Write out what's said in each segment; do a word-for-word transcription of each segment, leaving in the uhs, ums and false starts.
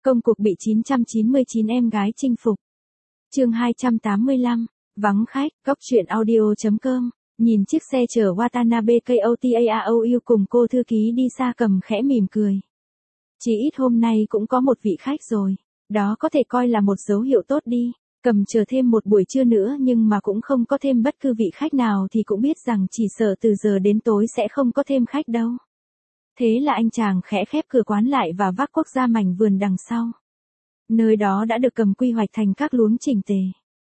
Công cuộc bị chín trăm chín mươi chín em gái chinh phục. Chương hai trăm tám mươi lăm, vắng khách, góc truyện audio.com. Nhìn chiếc xe chở Watanabe Kotaou cùng cô thư ký đi xa Cầm khẽ mỉm cười. Chỉ ít hôm nay cũng có một vị khách rồi, đó có thể coi là một dấu hiệu tốt đi. Cầm chờ thêm một buổi trưa nữa nhưng mà cũng không có thêm bất cứ vị khách nào thì cũng biết rằng chỉ sợ từ giờ đến tối sẽ không có thêm khách đâu. Thế là anh chàng khẽ khép cửa quán lại và vác cuốc ra mảnh vườn đằng sau. Nơi đó đã được Cầm quy hoạch thành các luống chỉnh tề.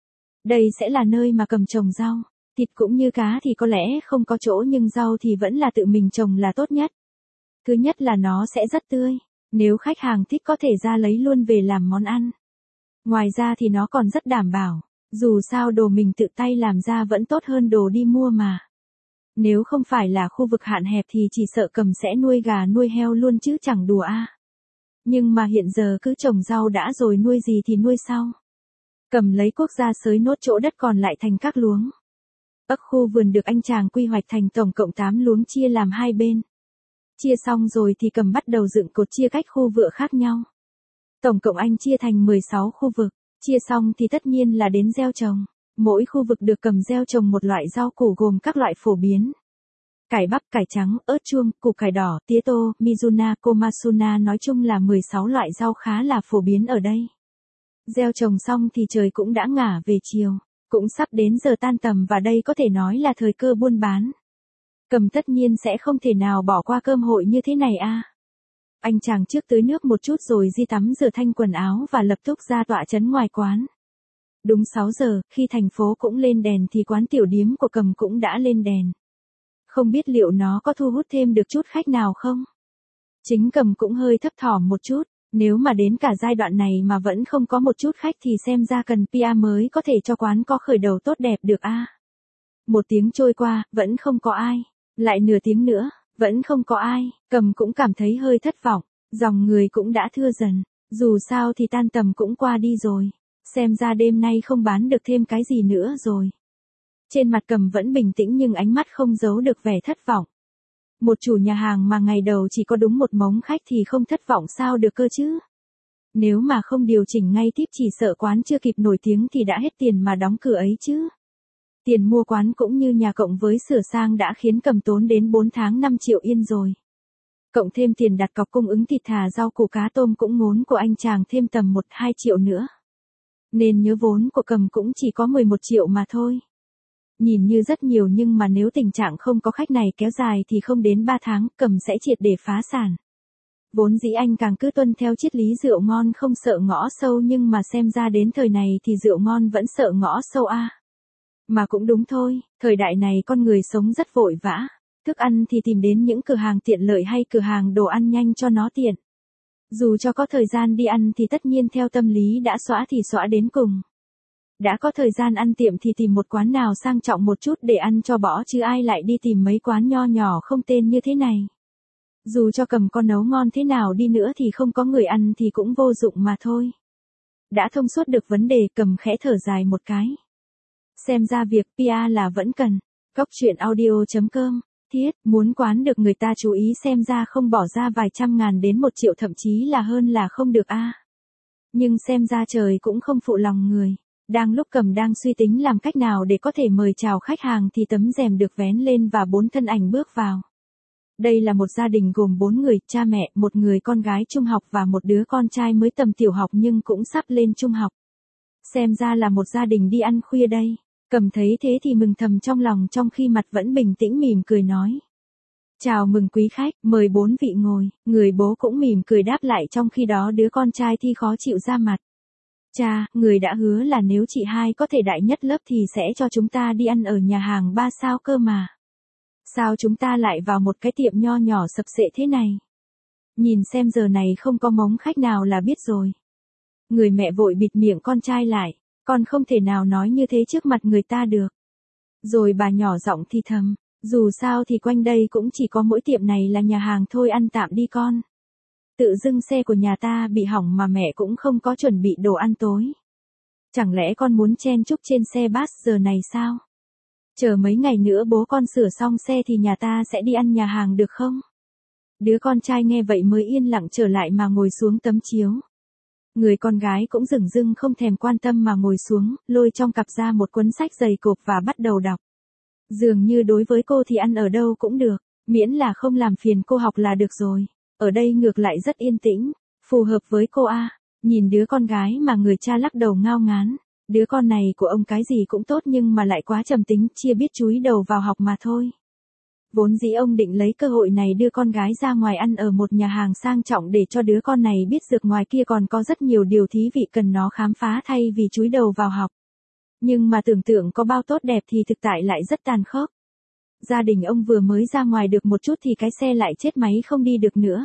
Đây sẽ là nơi mà Cầm trồng rau, thịt cũng như cá thì có lẽ không có chỗ nhưng rau thì vẫn là tự mình trồng là tốt nhất. Thứ nhất là nó sẽ rất tươi, nếu khách hàng thích có thể ra lấy luôn về làm món ăn. Ngoài ra thì nó còn rất đảm bảo, dù sao đồ mình tự tay làm ra vẫn tốt hơn đồ đi mua mà. Nếu không phải là khu vực hạn hẹp thì chỉ sợ Cầm sẽ nuôi gà nuôi heo luôn chứ chẳng đùa a. À. Nhưng mà hiện giờ cứ trồng rau đã rồi nuôi gì thì nuôi sau. Cầm lấy cuốc ra xới nốt chỗ đất còn lại thành các luống. Ấc khu vườn được anh chàng quy hoạch thành tổng cộng tám luống chia làm hai bên. Chia xong rồi thì Cầm bắt đầu dựng cột chia cách khu vựa khác nhau. Tổng cộng anh chia thành mười sáu khu vực, chia xong thì tất nhiên là đến gieo trồng. Mỗi khu vực được Cầm gieo trồng một loại rau củ gồm các loại phổ biến. Cải bắp, cải trắng, ớt chuông, củ cải đỏ, tía tô, Mizuna, Komasuna nói chung là mười sáu loại rau khá là phổ biến ở đây. Gieo trồng xong thì trời cũng đã ngả về chiều, cũng sắp đến giờ tan tầm và đây có thể nói là thời cơ buôn bán. Cầm tất nhiên sẽ không thể nào bỏ qua cơm hội như thế này a. À. Anh chàng trước tưới nước một chút rồi đi tắm rửa thanh quần áo và lập tức ra tọa trấn ngoài quán. Đúng sáu giờ, khi thành phố cũng lên đèn thì quán tiểu điếm của Cầm cũng đã lên đèn. Không biết liệu nó có thu hút thêm được chút khách nào không? Chính Cầm cũng hơi thấp thỏm một chút, nếu mà đến cả giai đoạn này mà vẫn không có một chút khách thì xem ra cần pê e mới có thể cho quán có khởi đầu tốt đẹp được a. À. Một tiếng trôi qua, vẫn không có ai. Lại nửa tiếng nữa, vẫn không có ai. Cầm cũng cảm thấy hơi thất vọng, dòng người cũng đã thưa dần. Dù sao thì tan tầm cũng qua đi rồi. Xem ra đêm nay không bán được thêm cái gì nữa rồi. Trên mặt Cầm vẫn bình tĩnh nhưng ánh mắt không giấu được vẻ thất vọng. Một chủ nhà hàng mà ngày đầu chỉ có đúng một mống khách thì không thất vọng sao được cơ chứ. Nếu mà không điều chỉnh ngay tiếp chỉ sợ quán chưa kịp nổi tiếng thì đã hết tiền mà đóng cửa ấy chứ. Tiền mua quán cũng như nhà cộng với sửa sang đã khiến Cầm tốn đến bốn tháng năm triệu yên rồi. Cộng thêm tiền đặt cọc cung ứng thịt thà rau củ cá tôm cũng ngốn của anh chàng thêm tầm một hai triệu nữa. Nên nhớ vốn của Cầm cũng chỉ có mười một triệu mà thôi. Nhìn như rất nhiều nhưng mà nếu tình trạng không có khách này kéo dài thì không đến ba tháng Cầm sẽ triệt để phá sản. Vốn dĩ anh càng cứ tuân theo triết lý rượu ngon không sợ ngõ sâu nhưng mà xem ra đến thời này thì rượu ngon vẫn sợ ngõ sâu a. À. Mà cũng đúng thôi, thời đại này con người sống rất vội vã. Thức ăn thì tìm đến những cửa hàng tiện lợi hay cửa hàng đồ ăn nhanh cho nó tiện. Dù cho có thời gian đi ăn thì tất nhiên theo tâm lý đã xõa thì xõa đến cùng. Đã có thời gian ăn tiệm thì tìm một quán nào sang trọng một chút để ăn cho bỏ chứ ai lại đi tìm mấy quán nho nhỏ không tên như thế này. Dù cho Cầm con nấu ngon thế nào đi nữa thì không có người ăn thì cũng vô dụng mà thôi. Đã thông suốt được vấn đề Cầm khẽ thở dài một cái. Xem ra việc pê e là vẫn cần. Góc truyện audio.com. Thiết, muốn quán được người ta chú ý xem ra không bỏ ra vài trăm ngàn đến một triệu thậm chí là hơn là không được a. À. Nhưng xem ra trời cũng không phụ lòng người. Đang lúc Cầm đang suy tính làm cách nào để có thể mời chào khách hàng thì tấm rèm được vén lên và bốn thân ảnh bước vào. Đây là một gia đình gồm bốn người, cha mẹ, một người con gái trung học và một đứa con trai mới tầm tiểu học nhưng cũng sắp lên trung học. Xem ra là một gia đình đi ăn khuya đây. Cầm thấy thế thì mừng thầm trong lòng trong khi mặt vẫn bình tĩnh mỉm cười nói. Chào mừng quý khách, mời bốn vị ngồi, người bố cũng mỉm cười đáp lại trong khi đó đứa con trai thì khó chịu ra mặt. Cha, người đã hứa là nếu chị hai có thể đại nhất lớp thì sẽ cho chúng ta đi ăn ở nhà hàng ba sao cơ mà. Sao chúng ta lại vào một cái tiệm nho nhỏ sập sệ thế này? Nhìn xem giờ này không có mống khách nào là biết rồi. Người mẹ vội bịt miệng con trai lại. Con không thể nào nói như thế trước mặt người ta được. Rồi bà nhỏ giọng thì thầm, dù sao thì quanh đây cũng chỉ có mỗi tiệm này là nhà hàng thôi ăn tạm đi con. Tự dưng xe của nhà ta bị hỏng mà mẹ cũng không có chuẩn bị đồ ăn tối. Chẳng lẽ con muốn chen chúc trên xe bus giờ này sao? Chờ mấy ngày nữa bố con sửa xong xe thì nhà ta sẽ đi ăn nhà hàng được không? Đứa con trai nghe vậy mới yên lặng trở lại mà ngồi xuống tấm chiếu. Người con gái cũng dửng dưng không thèm quan tâm mà ngồi xuống, lôi trong cặp ra một cuốn sách dày cộp và bắt đầu đọc. Dường như đối với cô thì ăn ở đâu cũng được, miễn là không làm phiền cô học là được rồi. Ở đây ngược lại rất yên tĩnh, phù hợp với cô a. Nhìn đứa con gái mà người cha lắc đầu ngao ngán. Đứa con này của ông cái gì cũng tốt nhưng mà lại quá trầm tính, chia biết chúi đầu vào học mà thôi. Vốn dĩ ông định lấy cơ hội này đưa con gái ra ngoài ăn ở một nhà hàng sang trọng để cho đứa con này biết dược ngoài kia còn có rất nhiều điều thí vị cần nó khám phá thay vì chúi đầu vào học. Nhưng mà tưởng tượng có bao tốt đẹp thì thực tại lại rất tàn khốc. Gia đình ông vừa mới ra ngoài được một chút thì cái xe lại chết máy không đi được nữa.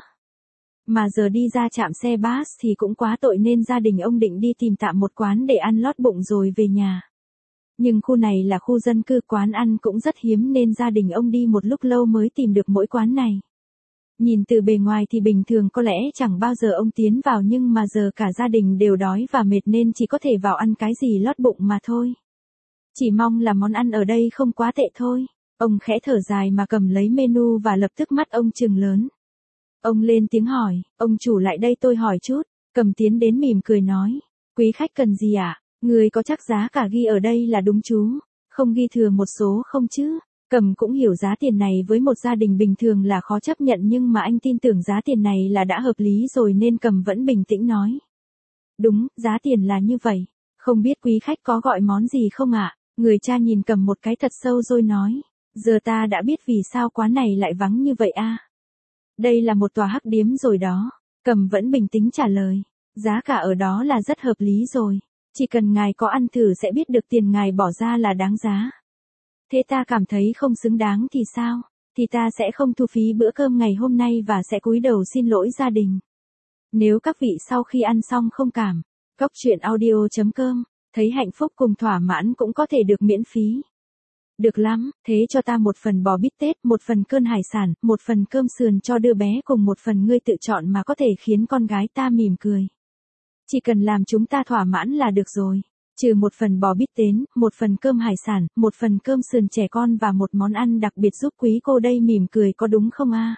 Mà giờ đi ra trạm xe bus thì cũng quá tội nên gia đình ông định đi tìm tạm một quán để ăn lót bụng rồi về nhà. Nhưng khu này là khu dân cư, quán ăn cũng rất hiếm nên gia đình ông đi một lúc lâu mới tìm được mỗi quán này. Nhìn từ bề ngoài thì bình thường có lẽ chẳng bao giờ ông tiến vào nhưng mà giờ cả gia đình đều đói và mệt nên chỉ có thể vào ăn cái gì lót bụng mà thôi. Chỉ mong là món ăn ở đây không quá tệ thôi. Ông khẽ thở dài mà cầm lấy menu và lập tức mắt ông trừng lớn. Ông lên tiếng hỏi, ông chủ lại đây tôi hỏi chút, Cầm tiến đến mỉm cười nói, quý khách cần gì ạ? À? Người có chắc giá cả ghi ở đây là đúng chú, không ghi thừa một số không chứ? Cầm cũng hiểu giá tiền này với một gia đình bình thường là khó chấp nhận nhưng mà anh tin tưởng giá tiền này là đã hợp lý rồi nên Cầm vẫn bình tĩnh nói. Đúng, giá tiền là như vậy, không biết quý khách có gọi món gì không ạ? À? Người cha nhìn Cầm một cái thật sâu rồi nói, giờ ta đã biết vì sao quán này lại vắng như vậy a. À? Đây là một tòa hắc điếm rồi đó. Cầm vẫn bình tĩnh trả lời, giá cả ở đó là rất hợp lý rồi, chỉ cần ngài có ăn thử sẽ biết được tiền ngài bỏ ra là đáng giá. Thế ta cảm thấy không xứng đáng thì sao? Thì ta sẽ không thu phí bữa cơm ngày hôm nay và sẽ cúi đầu xin lỗi gia đình. Nếu các vị sau khi ăn xong không cảm, Cóc truyện audio chấm com, thấy hạnh phúc cùng thỏa mãn cũng có thể được miễn phí. Được lắm, thế cho ta một phần bò bít tết, một phần cơm hải sản, một phần cơm sườn cho đứa bé cùng một phần ngươi tự chọn mà có thể khiến con gái ta mỉm cười. Chỉ cần làm chúng ta thỏa mãn là được rồi. Trừ một phần bò bít tết, một phần cơm hải sản, một phần cơm sườn trẻ con và một món ăn đặc biệt giúp quý cô đây mỉm cười có đúng không a?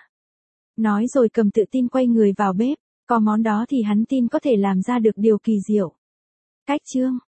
Nói rồi Cầm tự tin quay người vào bếp, có món đó thì hắn tin có thể làm ra được điều kỳ diệu. Cách chương